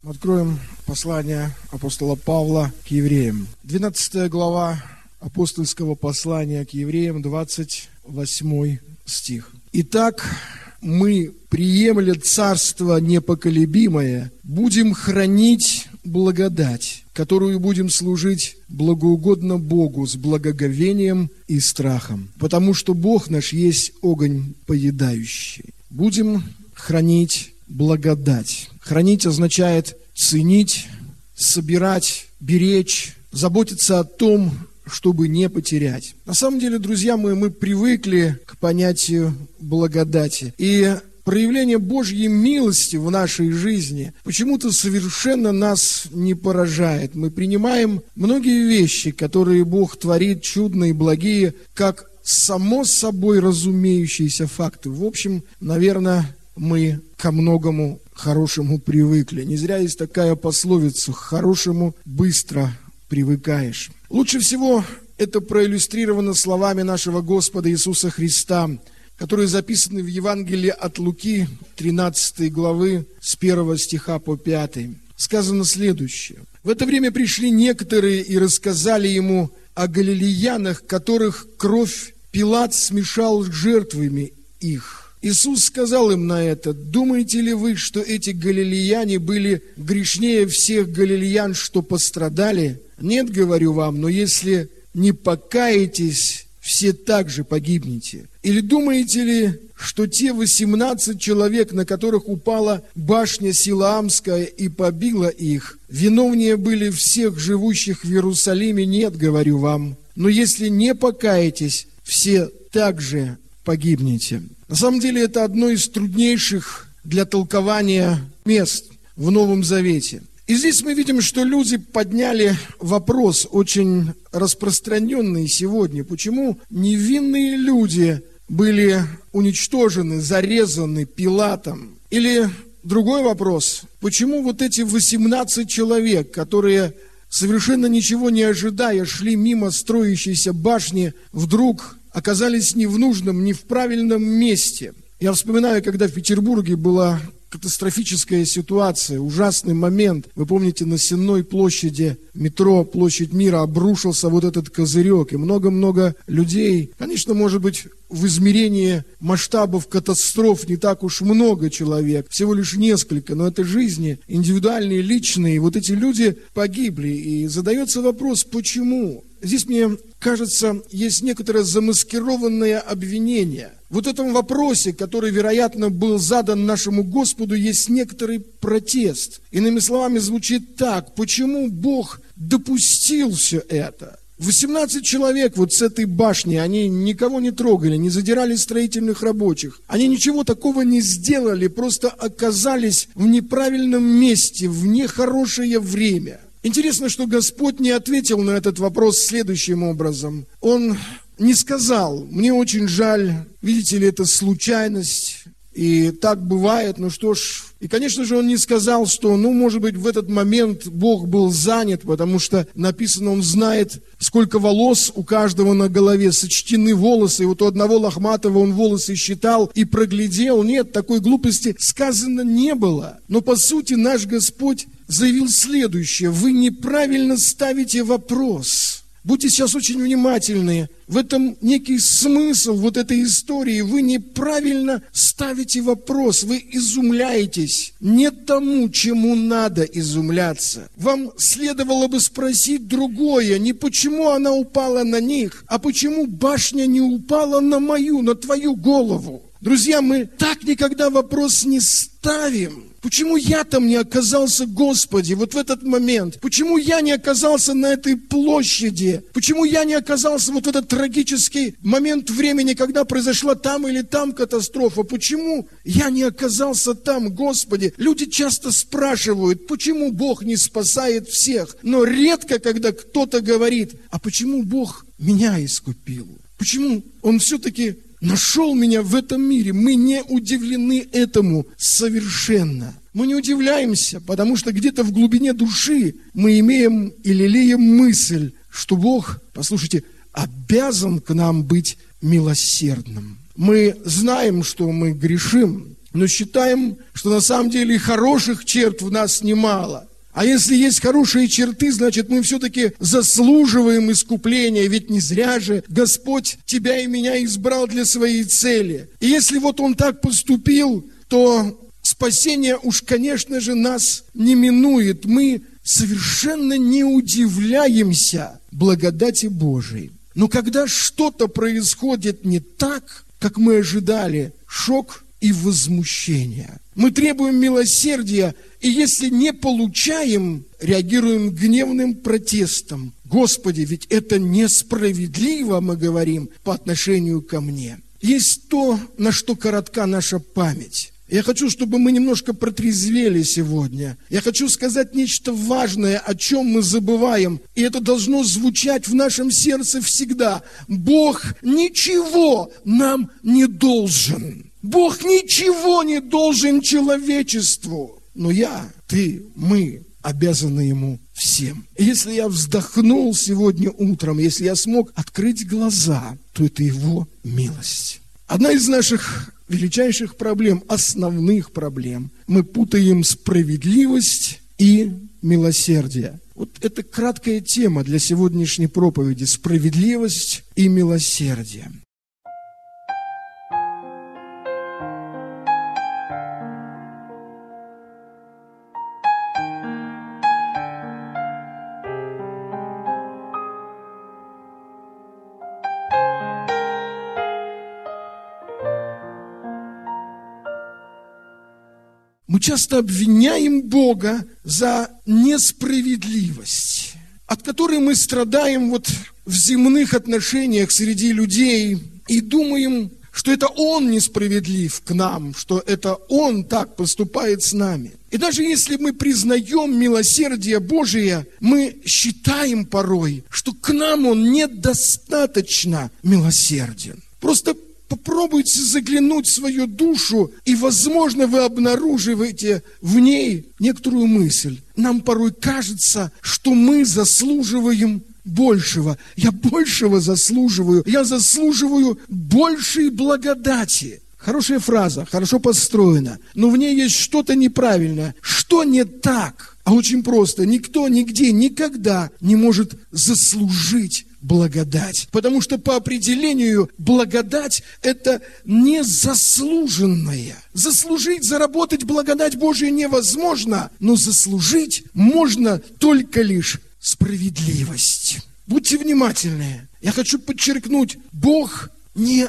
Откроем послание апостола Павла к евреям. 12 глава апостольского послания к евреям, 28 стих. «Итак, мы, приемля царство непоколебимое, будем хранить благодать, которую будем служить благоугодно Богу с благоговением и страхом, потому что Бог наш есть огонь поедающий». Будем хранить благодать. Хранить означает ценить, собирать, беречь, заботиться о том, чтобы не потерять. На самом деле, друзья мои, мы привыкли к понятию благодати. И проявление Божьей милости в нашей жизни почему-то совершенно нас не поражает. Мы принимаем многие вещи, которые Бог творит, чудные и благие, как само собой разумеющиеся факты. В общем, наверное, мы ко многому хорошему привыкли. Не зря есть такая пословица: к хорошему быстро привыкаешь. Лучше всего это проиллюстрировано словами нашего Господа Иисуса Христа, которые записаны в Евангелии от Луки, 13 главы, с 1 стиха по 5. Сказано следующее. «В это время пришли некоторые и рассказали ему о галилеянах, которых кровь Пилат смешал с жертвами их. Иисус сказал им на это: думаете ли вы, что эти галилеяне были грешнее всех галилеян, что пострадали? Нет, говорю вам, но если не покаетесь, все также погибнете. Или думаете ли, что те 18 человек, на которых упала башня Силаамская и побила их, виновнее были всех живущих в Иерусалиме? Нет, говорю вам, но если не покаетесь, все также погибнете». На самом деле это одно из труднейших для толкования мест в Новом Завете. И здесь мы видим, что люди подняли вопрос, очень распространенный сегодня. Почему невинные люди были уничтожены, зарезаны Пилатом? Или другой вопрос: почему вот эти 18 человек, которые, совершенно ничего не ожидая, шли мимо строящейся башни, вдруг оказались не в нужном, не в правильном месте? Я вспоминаю, когда в Петербурге была катастрофическая ситуация, ужасный момент. Вы помните, на Сенной площади, метро, площадь Мира, обрушился вот этот козырек, и много-много людей, конечно, может быть, в измерении масштабов катастроф не так уж много человек, всего лишь несколько, но это жизни индивидуальные, личные. Вот эти люди погибли, и задается вопрос, почему? Здесь, мне кажется, есть некоторое замаскированное обвинение. Вот в этом вопросе, который, вероятно, был задан нашему Господу, есть некоторый протест. Иными словами, звучит так: почему Бог допустил все это? 18 человек вот с этой башни, они никого не трогали, не задирали строительных рабочих. Они ничего такого не сделали, просто оказались в неправильном месте, в нехорошее время. Интересно, что Господь не ответил на этот вопрос следующим образом. Он не сказал: мне очень жаль, видите ли, это случайность, и так бывает, ну что ж. И, конечно же, он не сказал, что, может быть, в этот момент Бог был занят, потому что написано, он знает, сколько волос у каждого на голове, сочтены волосы, и вот у одного лохматого он волосы считал и проглядел. Нет, такой глупости сказано не было. Но, по сути, наш Господь заявил следующее: вы неправильно ставите вопрос. Будьте сейчас очень внимательны. В этом некий смысл вот этой истории. Вы неправильно ставите вопрос, вы изумляетесь не тому, чему надо изумляться. Вам следовало бы спросить другое: не почему она упала на них, а почему башня не упала на мою, на твою голову. Друзья, мы так никогда вопрос не ставим. Почему я там не оказался, Господи, вот в этот момент? Почему я не оказался на этой площади? Почему я не оказался вот в этот трагический момент времени, когда произошла там или там катастрофа? Почему я не оказался там, Господи? Люди часто спрашивают, почему Бог не спасает всех? Но редко, когда кто-то говорит: а почему Бог меня искупил? Почему Он все-таки нашел меня в этом мире? Мы не удивлены этому совершенно. Мы не удивляемся, потому что где-то в глубине души мы имеем и лелеем мысль, что Бог, послушайте, обязан к нам быть милосердным. Мы знаем, что мы грешим. но считаем, что на самом деле хороших черт в нас немало. А если есть хорошие черты, значит, мы все-таки заслуживаем искупления, ведь не зря же Господь тебя и меня избрал для своей цели. И если вот Он так поступил, то спасение уж, конечно же, нас не минует. Мы совершенно не удивляемся благодати Божией. Но когда что-то происходит не так, как мы ожидали, шок и возмущение. Мы требуем милосердия, и если не получаем, реагируем гневным протестом. Господи, ведь это несправедливо, мы говорим, по отношению ко мне. Есть то, на что коротка наша память. Я хочу, чтобы мы немножко протрезвели сегодня. Я хочу сказать нечто важное, о чем мы забываем. И это должно звучать в нашем сердце всегда. Бог ничего нам не должен. Бог ничего не должен человечеству. Но я, ты, мы обязаны Ему всем. И если я вздохнул сегодня утром, если я смог открыть глаза, то это Его милость. Одна из наших величайших проблем, основных проблем, мы путаем справедливость и милосердие. Вот это краткая тема для сегодняшней проповеди. Справедливость и милосердие. Мы часто обвиняем Бога за несправедливость, от которой мы страдаем вот в земных отношениях среди людей и думаем, что это Он несправедлив к нам, что это Он так поступает с нами. И даже если мы признаем милосердие Божие, мы считаем порой, что к нам Он недостаточно милосерден. Просто попробуйте заглянуть в свою душу, и, возможно, вы обнаруживаете в ней некоторую мысль. Нам порой кажется, что мы заслуживаем большего. Я большего заслуживаю. Я заслуживаю большей благодати. Хорошая фраза, хорошо построена, но в ней есть что-то неправильное. Что не так? А очень просто. Никто, нигде, никогда не может заслужить благодать. Потому что по определению благодать – это незаслуженная. Заслужить, заработать благодать Божию невозможно, но заслужить можно только лишь справедливость. Будьте внимательны. Я хочу подчеркнуть, Бог не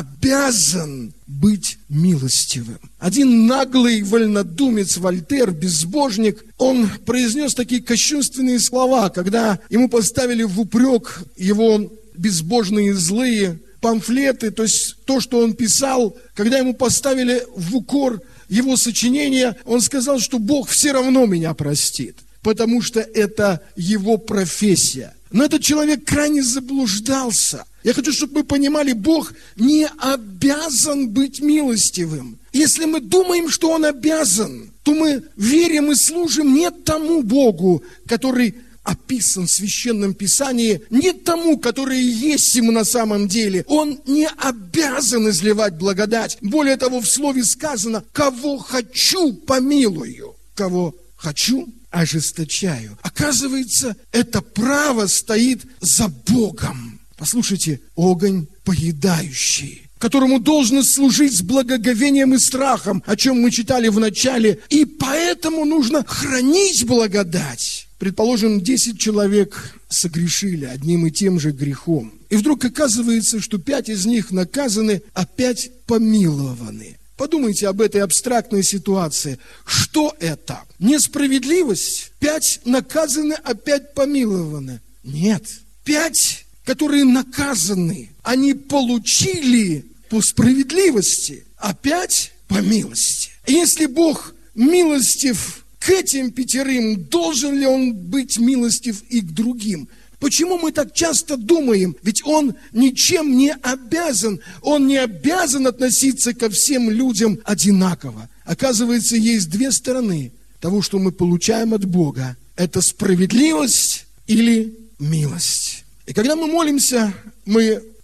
обязан быть милостивым. Один наглый вольнодумец Вольтер, безбожник, он произнес такие кощунственные слова, когда ему поставили в упрек его безбожные злые памфлеты, то есть то, что он писал, когда ему поставили в укор его сочинения, он сказал, что Бог все равно меня простит, потому что это его профессия. Но этот человек крайне заблуждался. Я хочу, чтобы мы понимали, Бог не обязан быть милостивым. Если мы думаем, что Он обязан, то мы верим и служим не тому Богу, который описан в Священном Писании, не тому, который есть Ему на самом деле. Он не обязан изливать благодать. Более того, в Слове сказано: «Кого хочу, помилую, кого хочу, ожесточаю». Оказывается, это право стоит за Богом. Послушайте, огонь поедающий, которому должно служить с благоговением и страхом, о чем мы читали в начале, и поэтому нужно хранить благодать. Предположим, 10 человек согрешили одним и тем же грехом. И вдруг оказывается, что 5 из них наказаны, а 5 помилованы. Подумайте об этой абстрактной ситуации. Что это? Несправедливость? 5 наказаны, а 5 помилованы? Нет. 5, которые наказаны, они получили по справедливости, а 5 по милости. И если Бог милостив к этим 5, должен ли Он быть милостив и к другим? Почему мы так часто думаем? Ведь Он ничем не обязан. Он не обязан относиться ко всем людям одинаково. Оказывается, есть 2 стороны того, что мы получаем от Бога. Это справедливость или милость. И когда мы молимся, мы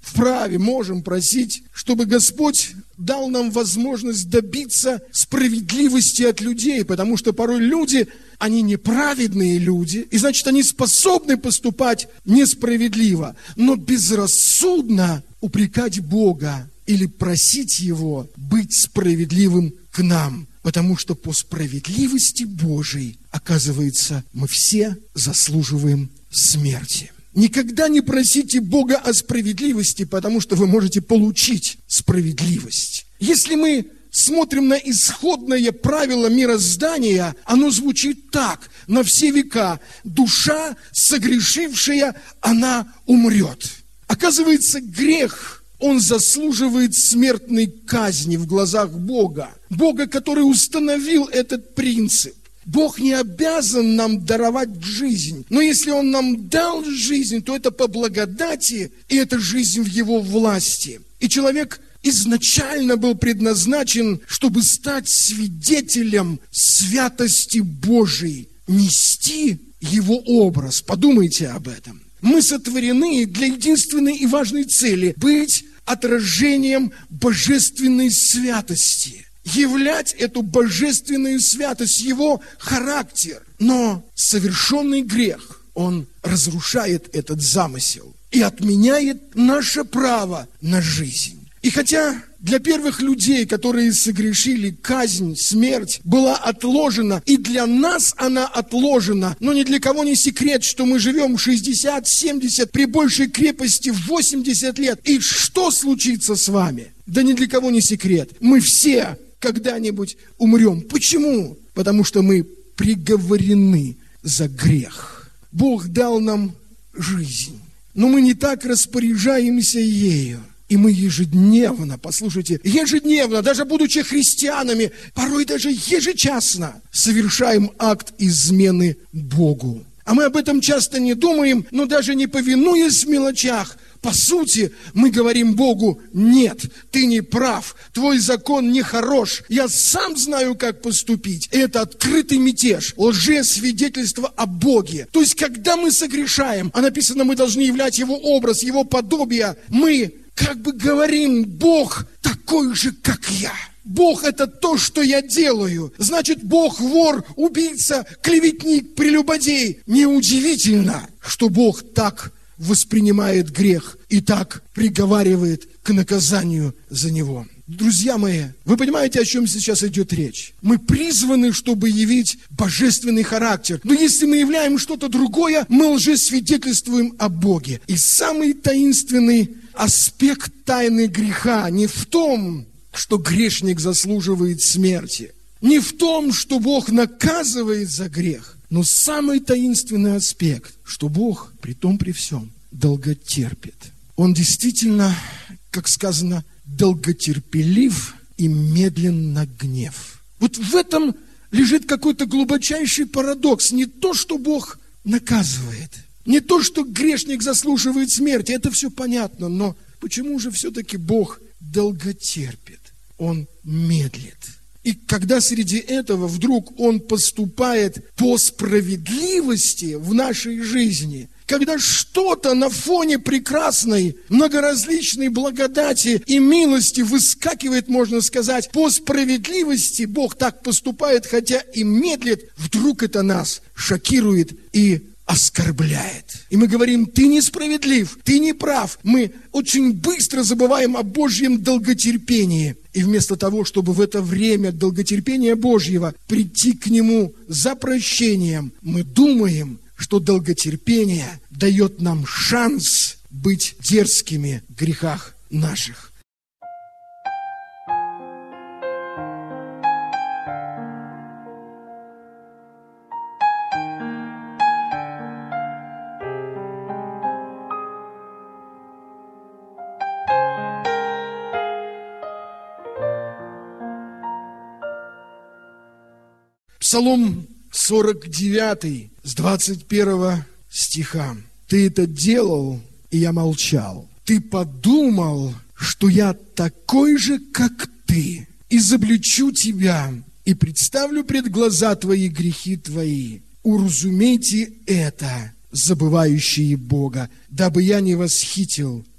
вправе, можем просить, чтобы Господь дал нам возможность добиться справедливости от людей, потому что порой люди, они неправедные люди, и значит, они способны поступать несправедливо, но безрассудно упрекать Бога или просить Его быть справедливым к нам, потому что по справедливости Божией, оказывается, мы все заслуживаем смерти. Никогда не просите Бога о справедливости, потому что вы можете получить справедливость. Если мы смотрим на исходное правило мироздания, оно звучит так: на все века душа, согрешившая, она умрет. Оказывается, грех, он заслуживает смертной казни в глазах Бога. Бога, который установил этот принцип. Бог не обязан нам даровать жизнь, но если Он нам дал жизнь, то это по благодати, и это жизнь в Его власти. И человек изначально был предназначен, чтобы стать свидетелем святости Божией, нести Его образ. Подумайте об этом. Мы сотворены для единственной и важной цели – быть отражением божественной святости. Являть эту божественную святость, Его характер. Но совершенный грех, он разрушает этот замысел и отменяет наше право на жизнь. И хотя для первых людей, которые согрешили, казнь, смерть была отложена, и для нас она отложена, но ни для кого не секрет, что мы живем 60, 70, при большей крепости в 80 лет. И что случится с вами? Да ни для кого не секрет. Мы все когда-нибудь умрем. Почему? Потому что мы приговорены за грех. Бог дал нам жизнь, но мы не так распоряжаемся ею. И мы ежедневно, послушайте, ежедневно, даже будучи христианами, порой даже ежечасно совершаем акт измены Богу. А мы об этом часто не думаем, но даже не повинуясь в мелочах, по сути, мы говорим Богу: нет, ты не прав, твой закон нехорош, я сам знаю, как поступить. И это открытый мятеж, лжесвидетельство о Боге. То есть, когда мы согрешаем, а написано, мы должны являть Его образ, Его подобие, мы как бы говорим: Бог такой же, как я. Бог – это то, что я делаю. Значит, Бог вор, убийца, клеветник, прелюбодей. Неудивительно, что Бог так воспринимает грех и так приговаривает к наказанию за него. Друзья мои, вы понимаете, о чем сейчас идет речь? Мы призваны, чтобы явить божественный характер. Но если мы являем что-то другое, мы лжесвидетельствуем о Боге. И самый таинственный аспект тайны греха не в том, что грешник заслуживает смерти, не в том, что Бог наказывает за грех, но самый таинственный аспект, что Бог, при том при всем, долготерпит. Он действительно, как сказано, долготерпелив и медлен на гнев. Вот в этом лежит какой-то глубочайший парадокс. Не то, что Бог наказывает, не то, что грешник заслуживает смерти, это все понятно, но почему же все-таки Бог долготерпит? Он медлит. И когда среди этого вдруг Он поступает по справедливости в нашей жизни, когда что-то на фоне прекрасной, многоразличной благодати и милости выскакивает, можно сказать, по справедливости, Бог так поступает, хотя и медлит, вдруг это нас шокирует и оскорбляет. И мы говорим: ты несправедлив, ты не прав. Мы очень быстро забываем о Божьем долготерпении. И вместо того, чтобы в это время долготерпения Божьего прийти к Нему за прощением, мы думаем, что долготерпение дает нам шанс быть дерзкими в грехах наших. Псалом 49, с 21 стиха. «Ты это делал, и я молчал. Ты подумал, что я такой же, как ты. Изобличу тебя и представлю пред глаза твои грехи твои. Уразумейте это, забывающие Бога, дабы я не восхитил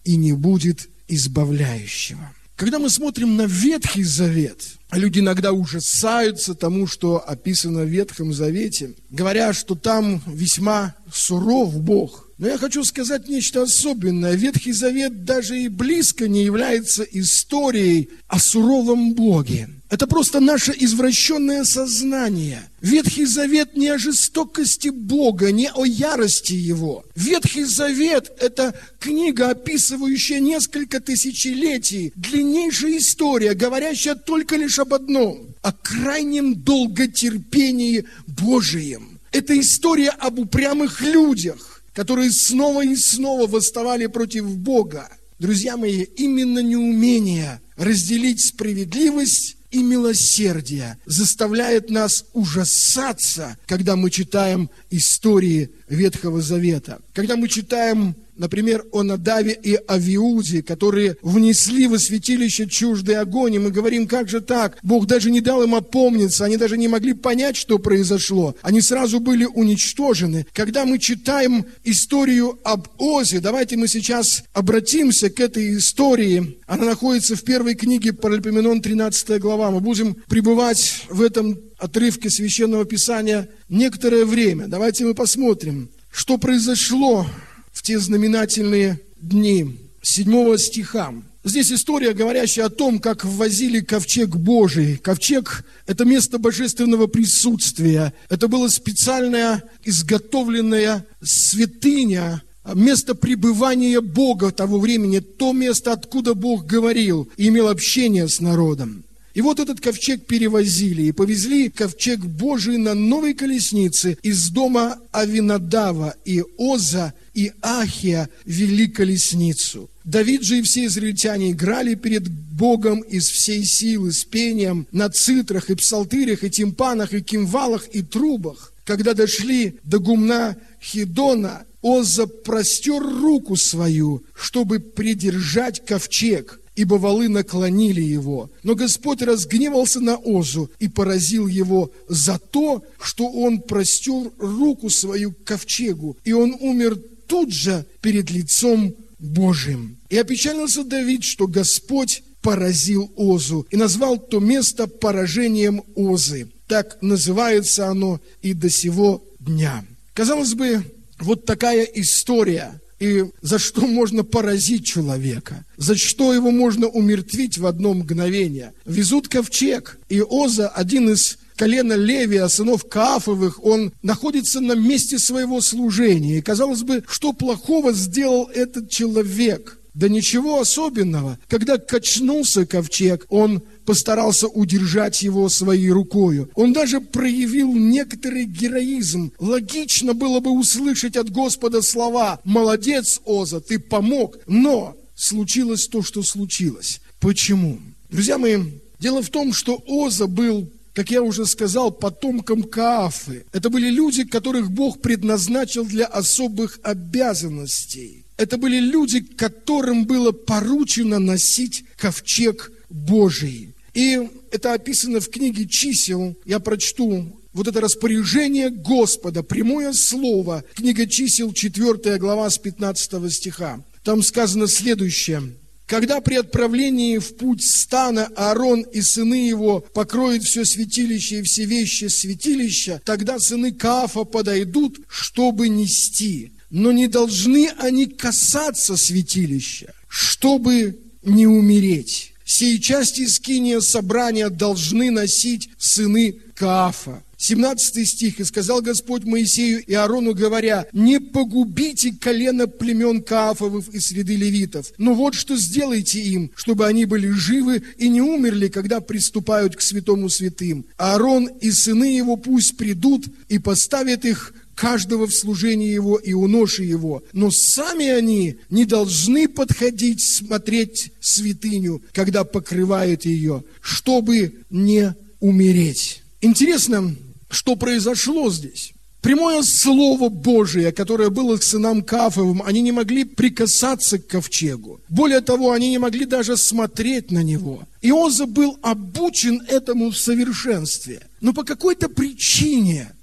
и не будет избавляющего. Когда мы смотрим на Ветхий Завет, люди иногда ужасаются тому, что описано в Ветхом Завете, говоря, что там весьма суров Бог. Но я хочу сказать нечто особенное. Ветхий Завет даже и близко не является историей о суровом Боге. Это просто наше извращенное сознание. Ветхий Завет не о жестокости Бога, не о ярости Его. Ветхий Завет – это книга, описывающая несколько тысячелетий, длиннейшая история, говорящая только лишь об одном – о крайнем долготерпении Божием. Это история об упрямых людях, которые снова и снова восставали против Бога. Друзья мои, именно неумение разделить справедливость и милосердие заставляет нас ужасаться, когда мы читаем истории Ветхого Завета. Когда мы читаем, например, о Надаве и Авиуде, которые внесли во святилище чуждый огонь, и мы говорим, как же так? Бог даже не дал им опомниться, они даже не могли понять, что произошло. Они сразу были уничтожены. Когда мы читаем историю об Озе, давайте мы сейчас обратимся к этой истории. Она находится в первой книге Паралипоменон, 13 глава. Мы будем пребывать в этом отрывке Священного Писания некоторое время. Давайте мы посмотрим, что произошло в те знаменательные дни. 7 стиха. Здесь история, говорящая о том, как ввозили ковчег Божий. Ковчег – это место божественного присутствия. Это была специальная изготовленная святыня, место пребывания Бога того времени, то место, откуда Бог говорил и имел общение с народом. И вот этот ковчег перевозили, и повезли ковчег Божий на новой колеснице из дома Авинадава, и Оза, и Ахия вели колесницу. Давид же и все израильтяне играли перед Богом из всей силы, с пением на цитрах, и псалтырях, и тимпанах, и кимвалах, и трубах. Когда дошли до гумна Хидона, Оза простер руку свою, чтобы придержать ковчег, ибо валы наклонили его. Но Господь разгневался на Озу и поразил его за то, что он простер руку свою к ковчегу, и он умер тут же перед лицом Божьим. И опечалился Давид, что Господь поразил Озу, и назвал то место поражением Озы. Так называется оно и до сего дня. Казалось бы, вот такая история. И за что можно поразить человека? За что его можно умертвить в одно мгновение? Везут ковчег, и Оза, один из колена Левия, сынов Каафовых, он находится на месте своего служения. И казалось бы, что плохого сделал этот человек? Да ничего особенного. Когда качнулся ковчег, он постарался удержать его своей рукою. Он даже проявил некоторый героизм. Логично было бы услышать от Господа слова: «Молодец, Оза, ты помог». Но случилось то, что случилось. Почему? Друзья мои, дело в том, что Оза был, как я уже сказал, потомком Каафы. Это были люди, которых Бог предназначил для особых обязанностей. Это были люди, которым было поручено носить ковчег Божий. И это описано в книге Чисел. Я прочту вот это распоряжение Господа, прямое слово. Книга Чисел, 4 глава, с 15 стиха. Там сказано следующее. «Когда при отправлении в путь стана Аарон и сыны его покроют все святилище и все вещи святилища, тогда сыны Каафа подойдут, чтобы нести. Но не должны они касаться святилища, чтобы не умереть. Сей части скиния собрания должны носить сыны Каафа». 17 стих. «И сказал Господь Моисею и Аарону, говоря: не погубите колено племен Каафовых из среды левитов, но вот что сделайте им, чтобы они были живы и не умерли, когда приступают к святому святым. Аарон и сыны его пусть придут и поставят их каждого в служении его и у ноши его. Но сами они не должны подходить смотреть святыню, когда покрывают ее, чтобы не умереть». Интересно, что произошло здесь. Прямое слово Божие, которое было к сынам Каафовым, они не могли прикасаться к ковчегу. Более того, они не могли даже смотреть на него. И Оза был обучен этому в совершенстве. Но по какой-то причине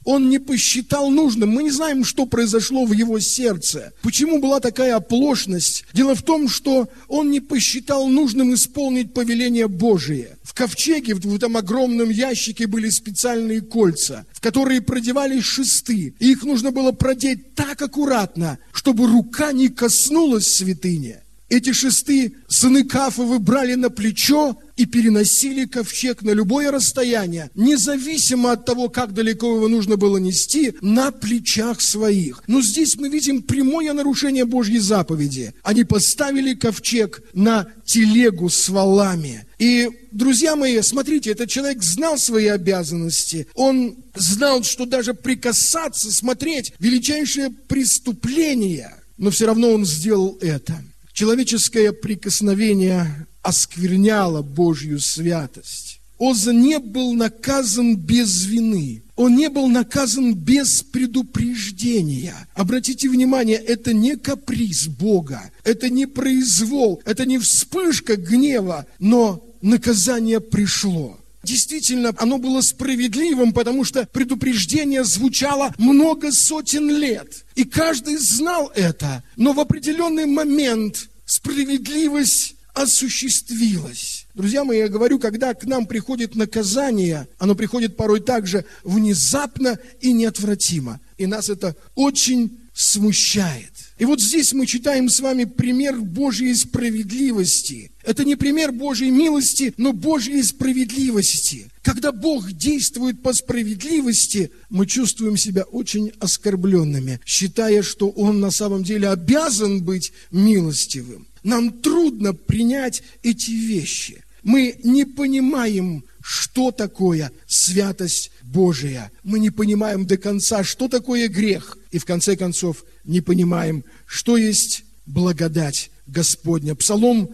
он не посчитал нужным. Мы не знаем, что произошло в его сердце. Почему была такая оплошность? Дело в том, что он не посчитал нужным исполнить повеление Божие. В ковчеге, в этом огромном ящике были специальные кольца, в которые продевались шесты. И их нужно было продеть так аккуратно, чтобы рука не коснулась святыни. Эти шесты сыны Каафовы брали на плечо и переносили ковчег на любое расстояние, независимо от того, как далеко его нужно было нести, на плечах своих. Но здесь мы видим прямое нарушение Божьей заповеди. Они поставили ковчег на телегу с валами. И, друзья мои, смотрите, этот человек знал свои обязанности. Он знал, что даже прикасаться, смотреть, величайшее преступление. Но все равно он сделал это. Человеческое прикосновение оскверняло Божью святость. Оза не был наказан без вины. Он не был наказан без предупреждения. Обратите внимание, это не каприз Бога, это не произвол, это не вспышка гнева, но наказание пришло. Действительно, оно было справедливым, потому что предупреждение звучало много сотен лет. И каждый знал это, но в определенный момент справедливость осуществилась. Друзья мои, я говорю, когда к нам приходит наказание, оно приходит порой также внезапно и неотвратимо. И нас это очень смущает. И вот здесь мы читаем с вами пример Божьей справедливости. Это не пример Божьей милости, но Божьей справедливости. Когда Бог действует по справедливости, мы чувствуем себя очень оскорбленными, считая, что Он на самом деле обязан быть милостивым. Нам трудно принять эти вещи. Мы не понимаем, что такое святость Божия. Мы не понимаем до конца, что такое грех. И в конце концов не понимаем, что есть благодать Господня. Псалом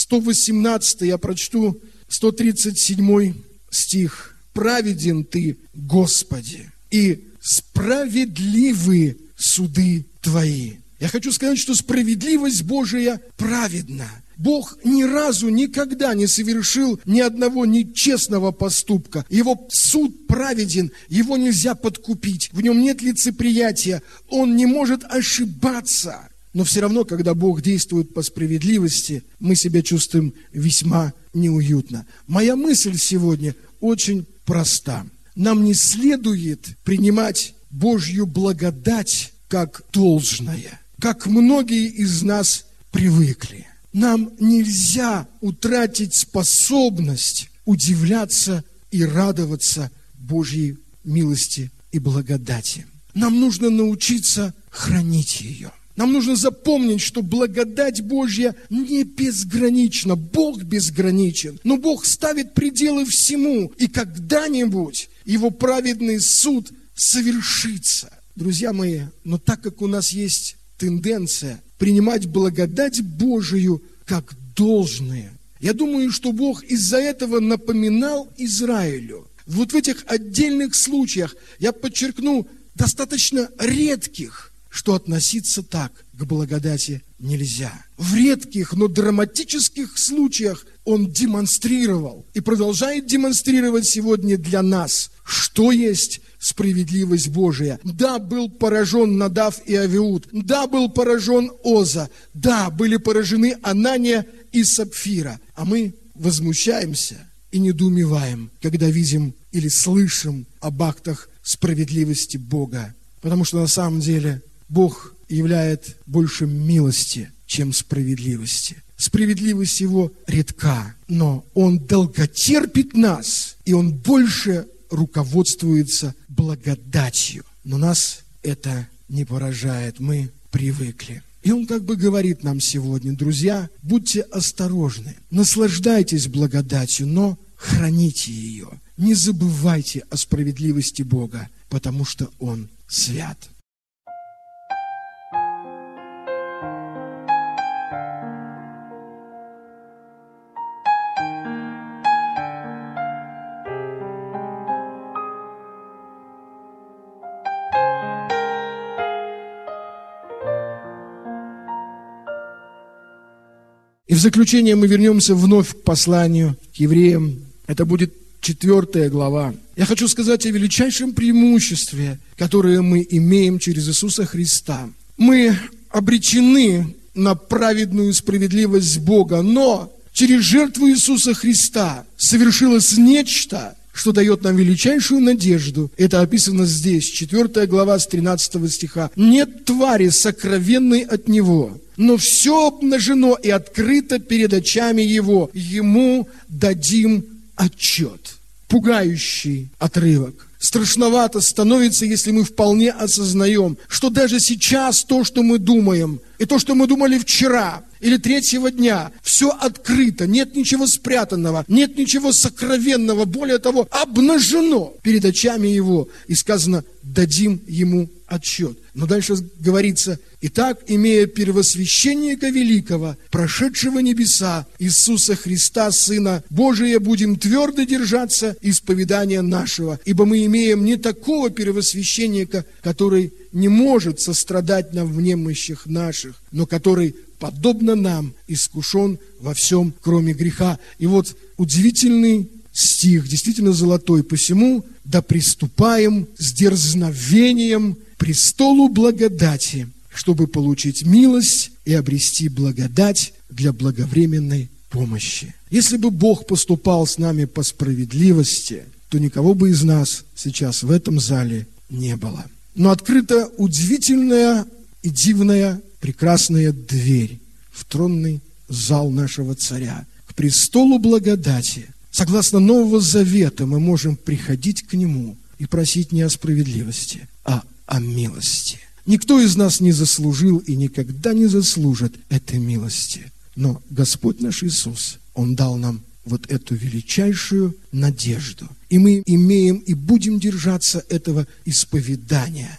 118, я прочту 137 стих. «Праведен Ты, Господи, и справедливы суды Твои». Я хочу сказать, что справедливость Божия праведна. Бог ни разу, никогда не совершил ни одного нечестного поступка. Его суд праведен, его нельзя подкупить, в нем нет лицеприятия, он не может ошибаться. Но все равно, когда Бог действует по справедливости, мы себя чувствуем весьма неуютно. Моя мысль сегодня очень проста. Нам не следует принимать Божью благодать как должное, как многие из нас привыкли. Нам нельзя утратить способность удивляться и радоваться Божьей милости и благодати. Нам нужно научиться хранить ее. Нам нужно запомнить, что благодать Божья не безгранична. Бог безграничен. Но Бог ставит пределы всему. И когда-нибудь Его праведный суд совершится. Друзья мои, но так как у нас есть тенденция принимать благодать Божию как должное, я думаю, что Бог из-за этого напоминал Израилю. Вот в этих отдельных случаях, я подчеркну, достаточно редких, что относиться так к благодати нельзя. В редких, но драматических случаях Он демонстрировал и продолжает демонстрировать сегодня для нас, что есть справедливость Божия. Да, был поражен Надав и Авиуд. Да, был поражен Оза. Да, были поражены Анания и Сапфира. А мы возмущаемся и недоумеваем, когда видим или слышим об актах справедливости Бога. Потому что на самом деле Бог являет больше милости, чем справедливости. Справедливость Его редка, но Он долготерпит нас, и Он больше руководствуется благодатью. Но нас это не поражает, мы привыкли. И Он как бы говорит нам сегодня: друзья, будьте осторожны, наслаждайтесь благодатью, но храните ее. Не забывайте о справедливости Бога, потому что Он свят. И в заключение мы вернемся вновь к посланию к евреям. Это будет 4 глава. Я хочу сказать о величайшем преимуществе, которое мы имеем через Иисуса Христа. Мы обречены на праведную справедливость Бога, но через жертву Иисуса Христа совершилось нечто, что дает нам величайшую надежду. Это описано здесь, 4 глава с 13 стиха. «Нет твари сокровенной от Него, но все обнажено и открыто перед очами Его. Ему дадим отчет». Пугающий отрывок. Страшновато становится, если мы вполне осознаем, что даже сейчас то, что мы думаем, и то, что мы думали вчера или 3-го дня, все открыто, нет ничего спрятанного, нет ничего сокровенного, более того, обнажено перед очами Его. И сказано, дадим Ему отчет. Но дальше говорится, «Итак, имея первосвященника великого, прошедшего небеса, Иисуса Христа, Сына Божия, будем твердо держаться исповедания нашего, ибо мы имеем не такого первосвященника, который не может сострадать нам в немощах наших, но который, подобно нам, искушен во всем, кроме греха». И вот удивительный стих, действительно золотой. «Посему да приступаем с дерзновением к престолу благодати, чтобы получить милость и обрести благодать для благовременной помощи». Если бы Бог поступал с нами по справедливости, то никого бы из нас сейчас в этом зале не было. Но открыта удивительная и дивная, прекрасная дверь в тронный зал нашего Царя, к престолу благодати. Согласно Нового Завета мы можем приходить к Нему и просить не о справедливости, а о милости. Никто из нас не заслужил и никогда не заслужит этой милости. Но Господь наш Иисус, Он дал нам вот эту величайшую надежду. И мы имеем и будем держаться этого исповедания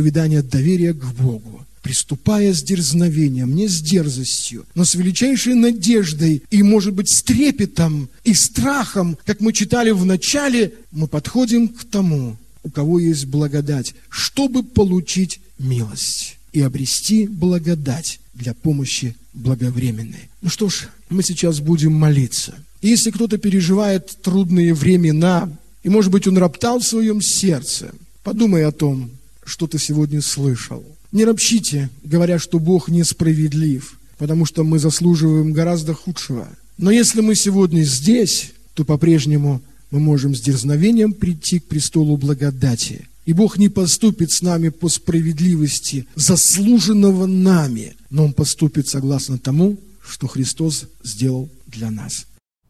доверия к Богу, приступая с дерзновением, не с дерзостью, но с величайшей надеждой и, может быть, с трепетом и страхом, как мы читали в начале, мы подходим к тому, у кого есть благодать, чтобы получить милость и обрести благодать для помощи благовременной. Ну что ж, мы сейчас будем молиться. И если кто-то переживает трудные времена, и, может быть, он роптал в своем сердце, подумай о том, что ты сегодня слышал. Не ропщите, говоря, что Бог несправедлив, потому что мы заслуживаем гораздо худшего. Но если мы сегодня здесь, то по-прежнему мы можем с дерзновением прийти к престолу благодати. И Бог не поступит с нами по справедливости, заслуженного нами, но Он поступит согласно тому, что Христос сделал для нас.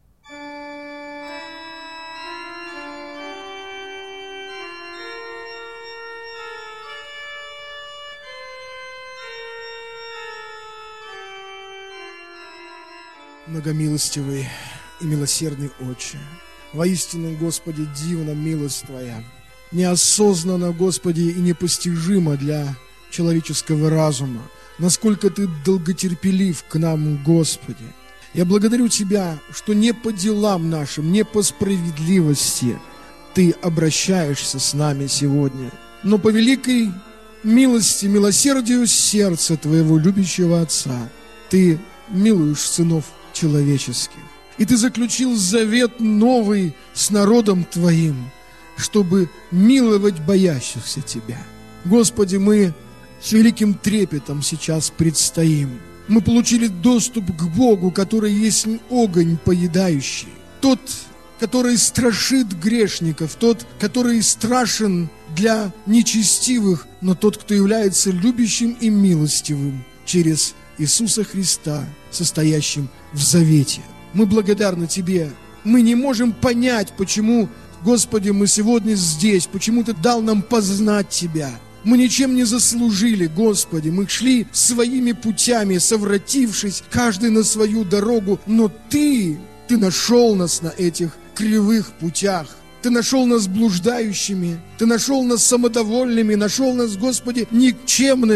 Многомилостивый и милосердный Отче, воистину, Господи, дивна милость Твоя, неосознанно, Господи, и непостижимо для человеческого разума, насколько Ты долготерпелив к нам, Господи. Я благодарю Тебя, что не по делам нашим, не по справедливости Ты обращаешься с нами сегодня, но по великой милости, милосердию сердца Твоего любящего Отца Ты милуешь сынов человеческих. И Ты заключил завет новый с народом Твоим, чтобы миловать боящихся Тебя. Господи, мы с великим трепетом сейчас предстоим. Мы получили доступ к Богу, который есть огонь поедающий. Тот, который страшит грешников, тот, который страшен для нечестивых, но тот, кто является любящим и милостивым через Иисуса Христа, состоящим в завете. Мы благодарны Тебе. Мы не можем понять, почему, Господи, мы сегодня здесь, почему Ты дал нам познать Тебя. Мы ничем не заслужили, Господи, мы шли своими путями, совратившись, каждый на свою дорогу, но Ты нашел нас на этих кривых путях. Ты нашел нас блуждающими, Ты нашел нас самодовольными, нашел нас, Господи, никчемными.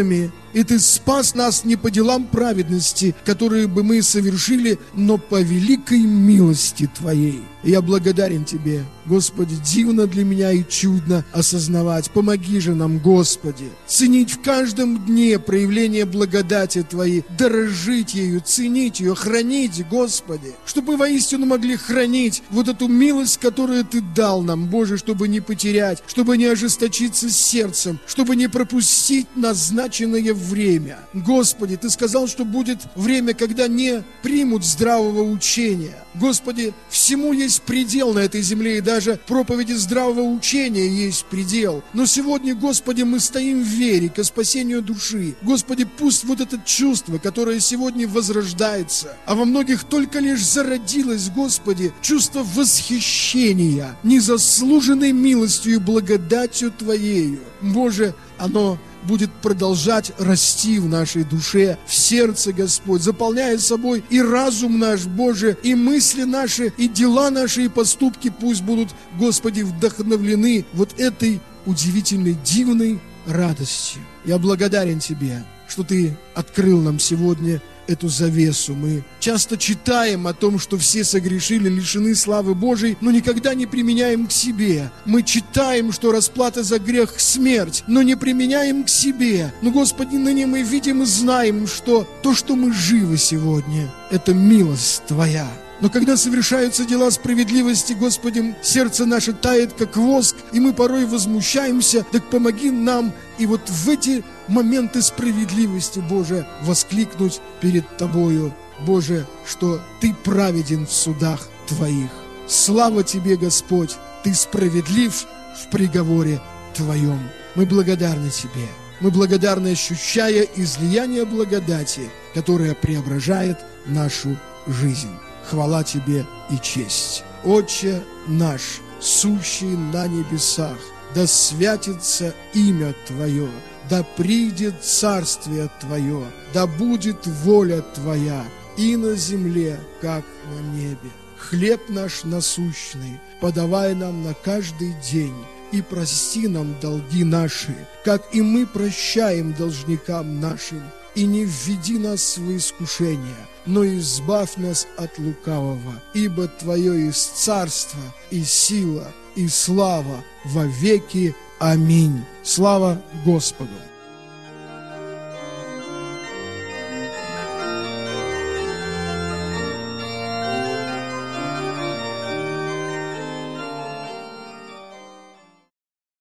И Ты спас нас не по делам праведности, которые бы мы совершили, но по великой милости Твоей. Я благодарен Тебе, Господи, дивно для меня и чудно осознавать. Помоги же нам, Господи, ценить в каждом дне проявление благодати Твоей, дорожить ею, ценить ее, хранить, Господи, чтобы мы воистину могли хранить вот эту милость, которую Ты дал нам, Боже, чтобы не потерять, чтобы не ожесточиться сердцем, чтобы не пропустить назначенное время. Господи, Ты сказал, что будет время, когда не примут здравого учения. Господи, всему есть предел на этой земле, и даже проповеди здравого учения есть предел. Но сегодня, Господи, мы стоим в вере ко спасению души. Господи, пусть вот это чувство, которое сегодня возрождается, а во многих только лишь зародилось, Господи, чувство восхищения незаслуженной милостью и благодатью Твоею. Боже, оно будет продолжать расти в нашей душе, в сердце, Господь, заполняя собой и разум наш, Боже, и мысли наши, и дела наши, и поступки пусть будут, Господи, вдохновлены вот этой удивительной, дивной радостью. Я благодарен Тебе, что Ты открыл нам сегодня эту завесу. Мы часто читаем о том, что все согрешили, лишены славы Божией, но никогда не применяем к себе. Мы читаем, что расплата за грех – смерть, но не применяем к себе. Но, Господи, ныне мы видим и знаем, что то, что мы живы сегодня, это милость Твоя. Но когда совершаются дела справедливости, Господи, сердце наше тает, как воск, и мы порой возмущаемся, так помоги нам и вот в эти моменты справедливости, Боже, воскликнуть перед Тобою, Боже, что Ты праведен в судах Твоих. Слава Тебе, Господь, Ты справедлив в приговоре Твоем. Мы благодарны Тебе. Мы благодарны, ощущая излияние благодати, которое преображает нашу жизнь. Хвала Тебе и честь. Отче наш, сущий на небесах, да святится имя Твое, да придет царствие Твое, да будет воля Твоя и на земле, как на небе. Хлеб наш насущный подавай нам на каждый день, и прости нам долги наши, как и мы прощаем должникам нашим. И не введи нас в искушение, но избавь нас от лукавого, ибо Твое есть царство, и сила, и слава во веки. Аминь. Слава Господу!